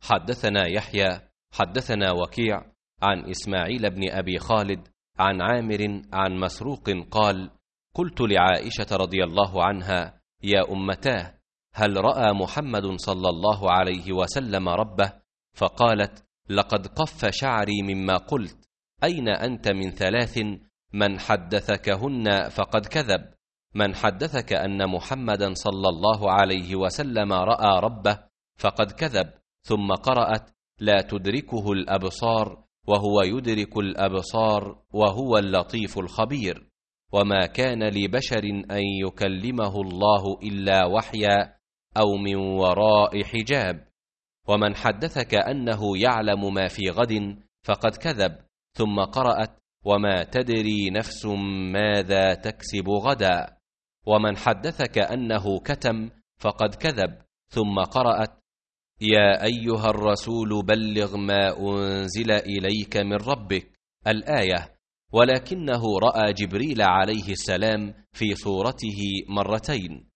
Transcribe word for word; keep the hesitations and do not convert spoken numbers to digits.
حدثنا يحيى حدثنا وكيع عن إسماعيل بن أبي خالد عن عامر عن مسروق قال: قلت لعائشة رضي الله عنها: يا أمتاه، هل رأى محمد صلى الله عليه وسلم ربه؟ فقالت: لقد قف شعري مما قلت. أين أنت من ثلاث؟ من حدثكهن فقد كذب. من حدثك أن محمدا صلى الله عليه وسلم رأى ربه فقد كذب. ثم قرأت: لا تدركه الأبصار وهو يدرك الأبصار وهو اللطيف الخبير. وما كان لبشر أن يكلمه الله إلا وحيا أو من وراء حجاب. ومن حدثك أنه يعلم ما في غد فقد كذب. ثم قرأت: وما تدري نفس ماذا تكسب غدا. ومن حدثك أنه كتم فقد كذب. ثم قرأت: يا أيها الرسول بلغ ما أنزل إليك من ربك الآية. ولكنه رأى جبريل عليه السلام في صورته مرتين.